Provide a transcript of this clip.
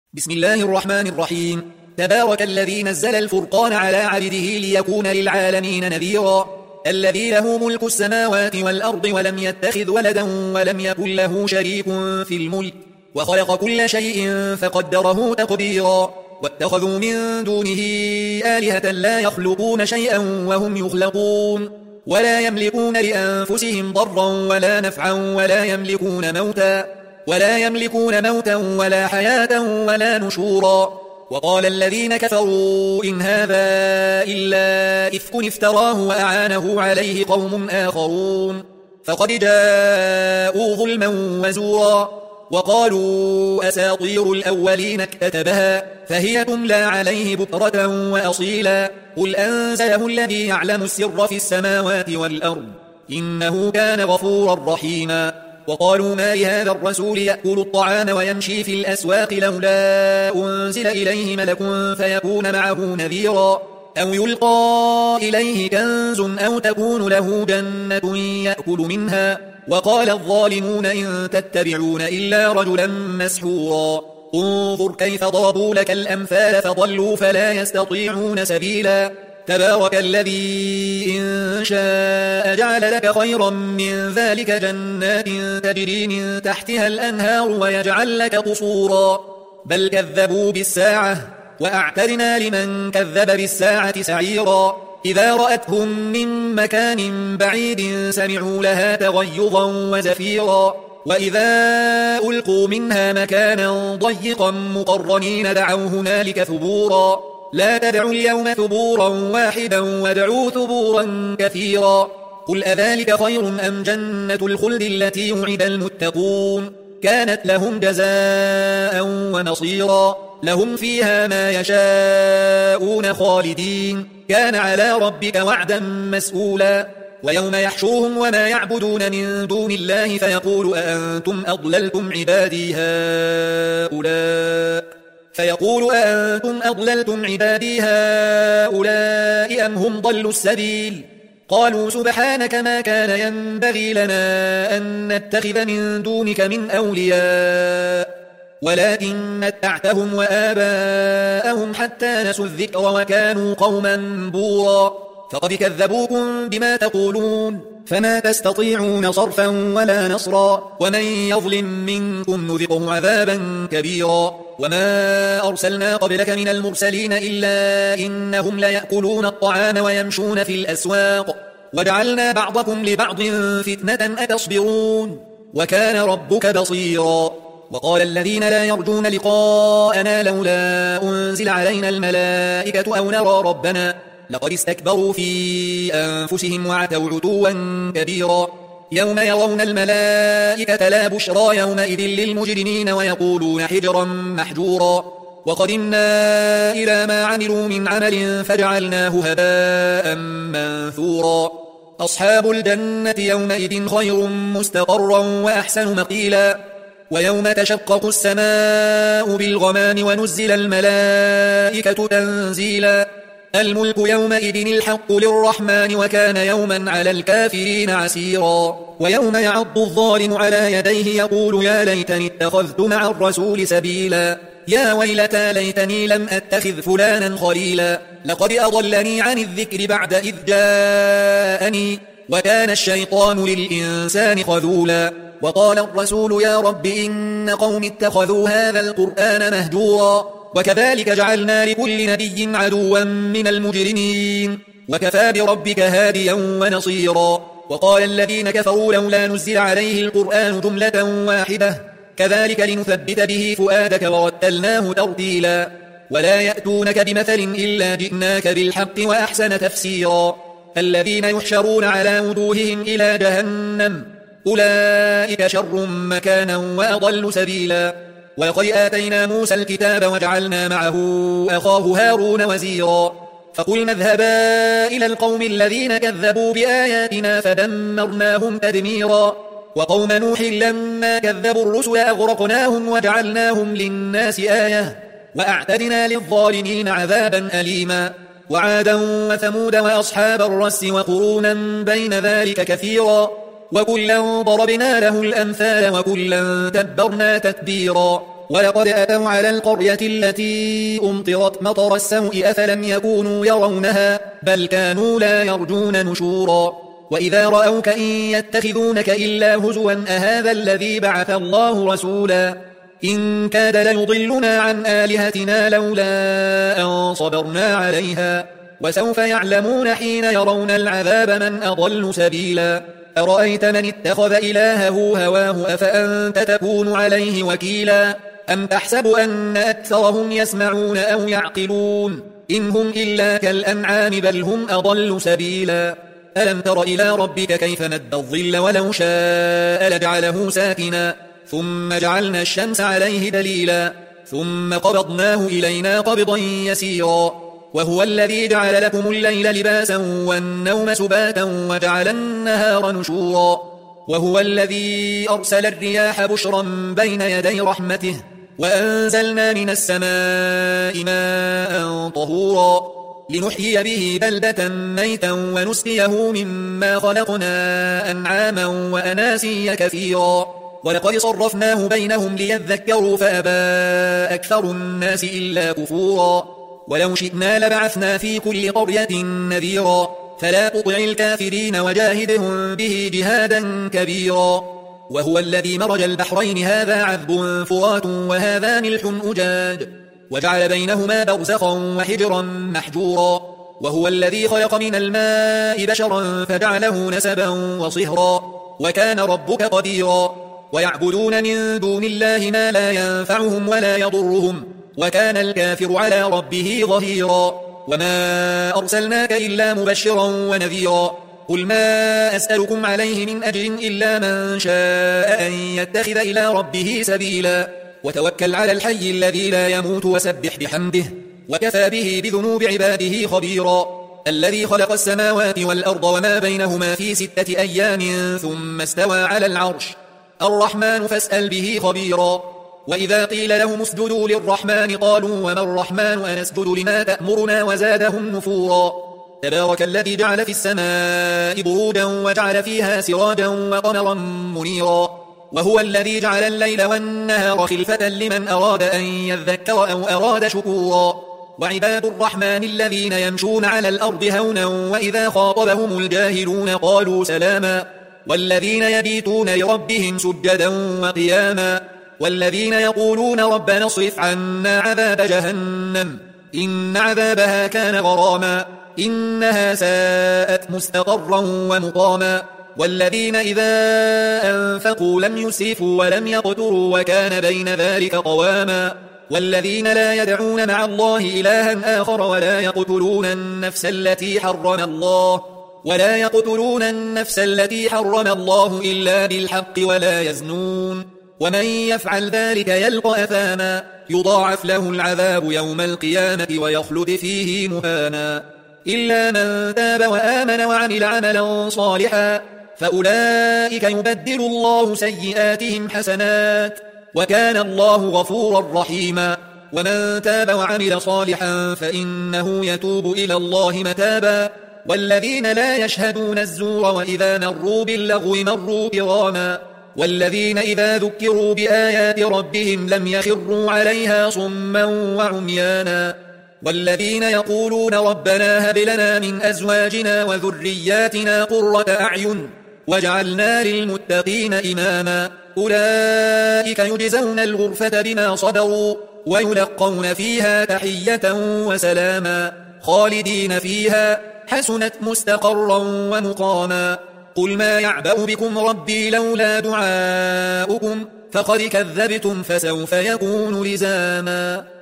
بسم الله الرحمن الرحيم. تبارك الذي نزل الفرقان على عبده ليكون للعالمين نذيرا. الذي له ملك السماوات والأرض ولم يتخذ ولدا ولم يكن له شريك في الملك وخلق كل شيء فقدره تقديرا. واتخذوا من دونه آلهة لا يخلقون شيئا وهم يخلقون ولا يملكون لأنفسهم ضرا ولا نفعا ولا يملكون موتا ولا حياة ولا نشورا. وقال الذين كفروا إن هذا إلا إفك افتراه وأعانه عليه قوم آخرون فقد جاءوا ظلما وزورا. وقالوا أساطير الأولين اكتتبها فهي تملى عليه بكرة وأصيلا. قل أنزله الذي يعلم السر في السماوات والأرض إنه كان غفورا رحيما. وقالوا ما لهذا الرسول يأكل الطعام ويمشي في الأسواق لولا أنزل إليه ملك فيكون معه نذيرا أو يلقى إليه كنز أو تكون له جنة يأكل منها. وقال الظالمون إن تتبعون إلا رجلا مسحورا. انظر كيف ضربوا لك الأمثال فضلوا فلا يستطيعون سبيلا. تبارك الذي إن شاء جعل لك خيرا من ذلك جنات تجري من تحتها الأنهار ويجعل لك قصورا. بل كذبوا بالساعة وأعتدنا لمن كذب بالساعة سعيرا. إذا رأتهم من مكان بعيد سمعوا لها تغيظا وزفيرا. وإذا ألقوا منها مكانا ضيقا مقرنين دعوا هنالك ثبورا. لا تدعوا اليوم ثبورا واحدا وادعوا ثبورا كثيرا. قل أذلك خير أم جنة الخلد التي وعد المتقون كانت لهم جزاء ومصيرا. لهم فيها ما يشاءون خالدين كان على ربك وعدا مسئولا. ويوم يحشوهم وما يعبدون من دون الله فيقول أأنتم أضللتم عبادي هؤلاء أم هم ضلوا السبيل. قالوا سبحانك ما كان ينبغي لنا أن نتخذ من دونك من أولياء ولكن متعتهم وآباءهم حتى نسوا الذكر وكانوا قوما بورا. فقد كذبوكم بما تقولون فما تستطيعون صرفا ولا نصرا. ومن يظلم منكم نذقه عذابا كبيرا. وما أرسلنا قبلك من المرسلين إلا إنهم ليأكلون الطعام ويمشون في الأسواق وجعلنا بعضكم لبعض فتنة أتصبرون وكان ربك بصيرا. وقال الذين لا يرجون لقاءنا لولا أنزل علينا الملائكة أو نرى ربنا لقد استكبروا في أنفسهم وعتوا عتوا كبيرا. يوم يرون الملائكة لا بشرى يومئذ للمجرمين ويقولون حجرا محجورا. وقدمنا إلى ما عملوا من عمل فجعلناه هباء منثورا. أصحاب الجنة يومئذ خير مستقرا وأحسن مقيلا. ويوم تشقق السماء بالغمام ونزل الملائكة تنزيلا. الملك يومئذ الحق للرحمن وكان يوما على الكافرين عسيرا. ويوم يعض الظالم على يديه يقول يا ليتني اتخذت مع الرسول سبيلا. يا ويلتى ليتني لم أتخذ فلانا خليلا لقد أضلني عن الذكر بعد إذ جاءني وكان الشيطان للإنسان خذولا. وقال الرسول يا رب إن قوم اتخذوا هذا القرآن مهجورا. وكذلك جعلنا لكل نبي عدوا من المجرمين وكفى بربك هاديا ونصيرا. وقال الذين كفروا لولا نزل عليه القرآن جملة واحدة كذلك لنثبت به فؤادك ورتلناه ترتيلا. ولا يأتونك بمثل إلا جئناك بالحق وأحسن تفسيرا. الذين يحشرون على وجوههم إلى جهنم أولئك شر مكانا وأضل سبيلا. ولقد آتينا موسى الكتاب وجعلنا معه أخاه هارون وزيرا. فقلنا اذهبا إلى القوم الذين كذبوا بآياتنا فدمرناهم تدميرا. وقوم نوح لما كذبوا الرسل أغرقناهم وجعلناهم للناس آية وأعتدنا للظالمين عذابا أليما. وعادا وثمود وأصحاب الرس وقرونا بين ذلك كثيرا. وكلا ضربنا له الأمثال وكلا تبرنا تتبيرا. ولقد أتوا على القرية التي أمطرت مطر السوء أفلم يكونوا يرونها بل كانوا لا يرجون نشورا وإذا رأوك إن يتخذونك إلا هزوا أهذا الذي بعث الله رسولا إن كاد ليضلنا عن آلهتنا لولا أن صبرنا عليها وسوف يعلمون حين يرون العذاب من أضل سبيلا أرأيت من اتخذ إلهه هواه أفأنت تكون عليه وكيلا أم تحسب أن أكثرهم يسمعون أو يعقلون إن هم إلا كالأنعام بل هم أضل سبيلا ألم تر إلى ربك كيف مد الظل ولو شاء لجعله ساكنا ثم جعلنا الشمس عليه دليلا ثم قبضناه إلينا قبضا يسيرا وهو الذي جعل لكم الليل لباسا والنوم سباتا وجعل النهار نشورا وهو الذي أرسل الرياح بشرا بين يدي رحمته وأنزلنا من السماء ماء طهورا لنحيي به بلدة ميتا ونسقيه مما خلقنا أنعاما وأناسيا كثيرا ولقد صرفناه بينهم ليذكروا فأبى أكثر الناس إلا كفورا ولو شئنا لبعثنا في كل قرية نذيرا فلا تطع الكافرين وجاهدهم به جهادا كبيرا وهو الذي مرج البحرين هذا عذب فرات وهذا ملح أجاج وجعل بينهما برزخا وحجرا محجورا وهو الذي خلق من الماء بشرا فجعله نسبا وصهرا وكان ربك قديرا ويعبدون من دون الله ما لا ينفعهم ولا يضرهم وكان الكافر على ربه ظهيرا وما أرسلناك إلا مبشرا ونذيرا قل ما أسألكم عليه من أجر إلا من شاء أن يتخذ إلى ربه سبيلا وتوكل على الحي الذي لا يموت وسبح بحمده وكفى به بذنوب عباده خبيرا الذي خلق السماوات والأرض وما بينهما في 6 أيام ثم استوى على العرش الرحمن فاسأل به خبيرا وإذا قيل لهم اسجدوا للرحمن قالوا وما الرحمن أنسجد لما تأمرنا وزادهم نفورا تبارك الذي جعل في السماء بروجا وجعل فيها سراجا وقمرا منيرا وهو الذي جعل الليل والنهار خلفة لمن أراد أن يذكر أو أراد شكورا وعباد الرحمن الذين يمشون على الأرض هونا وإذا خاطبهم الجاهلون قالوا سلاما والذين يبيتون لربهم سجدا وقياما والذين يقولون ربنا اصرف عنا عذاب جهنم إن عذابها كان غراما إنها ساءت مستقرا ومقاما والذين إذا أنفقوا لم يسرفوا ولم يقتروا وكان بين ذلك قواما والذين لا يدعون مع الله إلها آخر ولا يقتلون النفس التي حرم الله إلا بالحق ولا يزنون ومن يفعل ذلك يلقى أثاما يضاعف له العذاب يوم القيامة ويخلد فيه مهانا إلا من تاب وآمن وعمل عملا صالحا فأولئك يبدل الله سيئاتهم حسنات وكان الله غفورا رحيما ومن تاب وعمل صالحا فإنه يتوب إلى الله متابا والذين لا يشهدون الزور وإذا مروا باللغو مروا كراما والذين إذا ذكروا بآيات ربهم لم يخروا عليها صما وعميانا والذين يقولون ربنا هب لنا من أزواجنا وذرياتنا قرة أعين واجعلنا للمتقين إماما أولئك يجزون الغرفة بما صبروا ويلقون فيها تحية وسلاما خالدين فيها حسنت مستقرا ومقاما قل ما يعبأ بكم ربي لولا دعاؤكم فقد كذبتم فسوف يكون لزاما